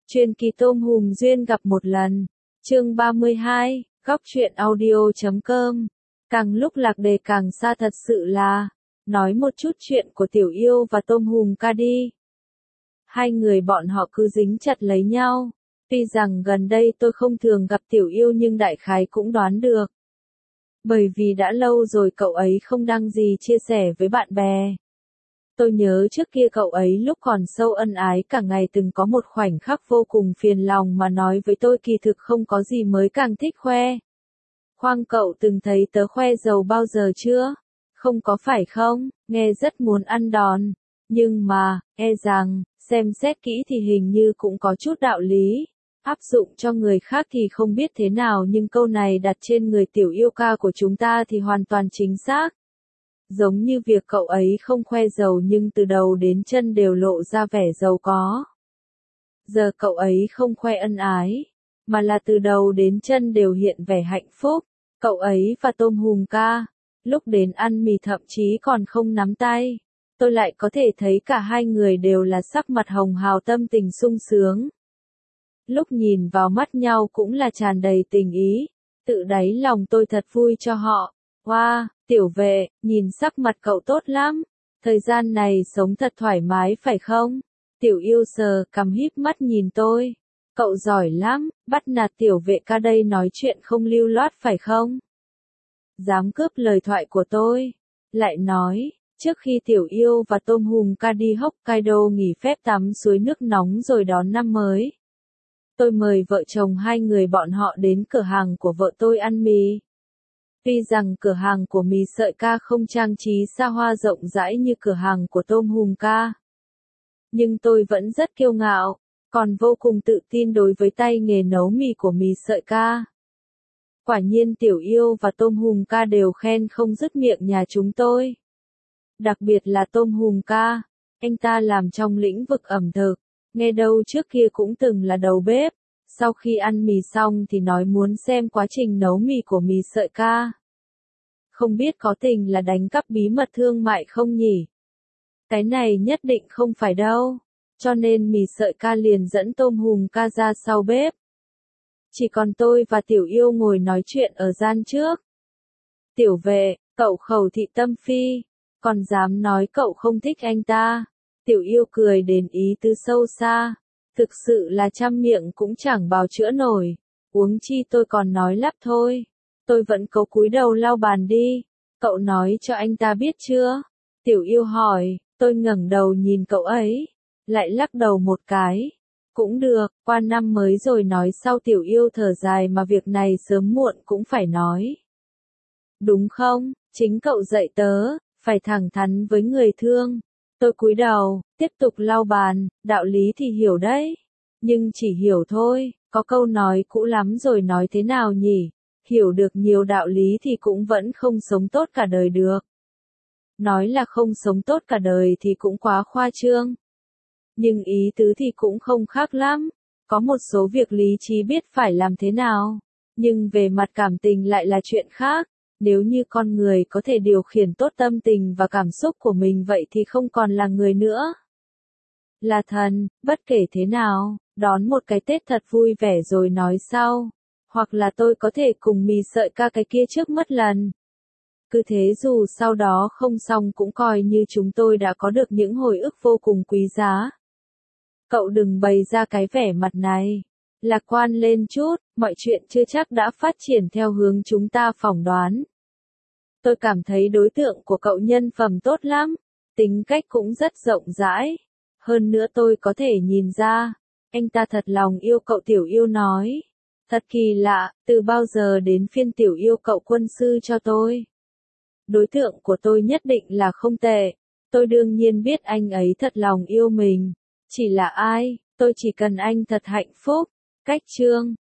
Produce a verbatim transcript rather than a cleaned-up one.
Truyền kỳ tôm hùm duyên gặp một lần. Chương ba mươi hai, góc truyện audio chấm com. Càng lúc lạc đề càng xa thật sự là, nói một chút chuyện của Tiểu Yêu và Tôm Hùm ca đi. Hai người bọn họ cứ dính chặt lấy nhau. Tuy rằng gần đây tôi không thường gặp Tiểu Yêu nhưng đại khái cũng đoán được. Bởi vì đã lâu rồi cậu ấy không đăng gì chia sẻ với bạn bè. Tôi nhớ trước kia cậu ấy lúc còn sâu ân ái cả ngày từng có một khoảnh khắc vô cùng phiền lòng mà nói với tôi kỳ thực không có gì mới càng thích khoe. Khoang cậu từng thấy tớ khoe giàu bao giờ chưa? Không có phải không? Nghe rất muốn ăn đòn. Nhưng mà, e rằng, xem xét kỹ thì hình như cũng có chút đạo lý. Áp dụng cho người khác thì không biết thế nào nhưng câu này đặt trên người Tiểu Yêu ca của chúng ta thì hoàn toàn chính xác. Giống như việc cậu ấy không khoe giàu nhưng từ đầu đến chân đều lộ ra vẻ giàu có. Giờ cậu ấy không khoe ân ái, mà là từ đầu đến chân đều hiện vẻ hạnh phúc. Cậu ấy và Tôm Hùm ca, lúc đến ăn mì thậm chí còn không nắm tay. Tôi lại có thể thấy cả hai người đều là sắc mặt hồng hào tâm tình sung sướng. Lúc nhìn vào mắt nhau cũng là tràn đầy tình ý, tự đáy lòng tôi thật vui cho họ. Wow, Tiểu Vệ, nhìn sắc mặt cậu tốt lắm, thời gian này sống thật thoải mái phải không? Tiểu Yêu sờ cằm híp mắt nhìn tôi. Cậu giỏi lắm, bắt nạt Tiểu Vệ ca đây nói chuyện không lưu loát phải không? Dám cướp lời thoại của tôi. Lại nói, trước khi Tiểu Yêu và Tôm Hùm ca đi Hokkaido nghỉ phép tắm suối nước nóng rồi đón năm mới. Tôi mời vợ chồng hai người bọn họ đến cửa hàng của vợ tôi ăn mì. Tuy rằng cửa hàng của mì sợi ca không trang trí xa hoa rộng rãi như cửa hàng của Tôm Hùm ca. Nhưng tôi vẫn rất kiêu ngạo, còn vô cùng tự tin đối với tay nghề nấu mì của mì sợi ca. Quả nhiên Tiểu Yêu và Tôm Hùm ca đều khen không dứt miệng nhà chúng tôi. Đặc biệt là Tôm Hùm ca, anh ta làm trong lĩnh vực ẩm thực, nghe đâu trước kia cũng từng là đầu bếp. Sau khi ăn mì xong thì nói muốn xem quá trình nấu mì của mì sợi ca. Không biết có tình là đánh cắp bí mật thương mại không nhỉ? Cái này nhất định không phải đâu. Cho nên mì sợi ca liền dẫn Tôm Hùm ca ra sau bếp. Chỉ còn tôi và Tiểu Yêu ngồi nói chuyện ở gian trước. Tiểu Vệ, cậu khẩu thị tâm phi, còn dám nói cậu không thích anh ta. Tiểu Yêu cười đền ý tứ sâu xa. Thực sự là trăm miệng cũng chẳng bào chữa nổi, huống chi tôi còn nói lắp thôi. Tôi vẫn cố cúi đầu lau bàn đi. Cậu nói cho anh ta biết chưa? Tiểu Yêu hỏi, tôi ngẩng đầu nhìn cậu ấy, lại lắc đầu một cái. Cũng được, qua năm mới rồi nói sau. Tiểu Yêu thở dài mà việc này sớm muộn cũng phải nói. Đúng không, chính cậu dạy tớ, phải thẳng thắn với người thương. Tôi cúi đầu, tiếp tục lau bàn, đạo lý thì hiểu đấy. Nhưng chỉ hiểu thôi, có câu nói cũ lắm rồi nói thế nào nhỉ? Hiểu được nhiều đạo lý thì cũng vẫn không sống tốt cả đời được. Nói là không sống tốt cả đời thì cũng quá khoa trương. Nhưng ý tứ thì cũng không khác lắm. Có một số việc lý trí biết phải làm thế nào. Nhưng về mặt cảm tình lại là chuyện khác. Nếu như con người có thể điều khiển tốt tâm tình và cảm xúc của mình vậy thì không còn là người nữa. Là thần, bất kể thế nào, đón một cái Tết thật vui vẻ rồi nói sau. Hoặc là tôi có thể cùng mì sợi ca cái kia trước mất lần. Cứ thế dù sau đó không xong cũng coi như chúng tôi đã có được những hồi ức vô cùng quý giá. Cậu đừng bày ra cái vẻ mặt này. Lạc quan lên chút, mọi chuyện chưa chắc đã phát triển theo hướng chúng ta phỏng đoán. Tôi cảm thấy đối tượng của cậu nhân phẩm tốt lắm, tính cách cũng rất rộng rãi. Hơn nữa tôi có thể nhìn ra, anh ta thật lòng yêu cậu. Tiểu Yêu nói. Thật kỳ lạ, từ bao giờ đến phiên Tiểu Yêu cậu quân sư cho tôi. Đối tượng của tôi nhất định là không tệ. Tôi đương nhiên biết anh ấy thật lòng yêu mình. Chỉ là ai, tôi chỉ cần anh thật hạnh phúc. Cách chương.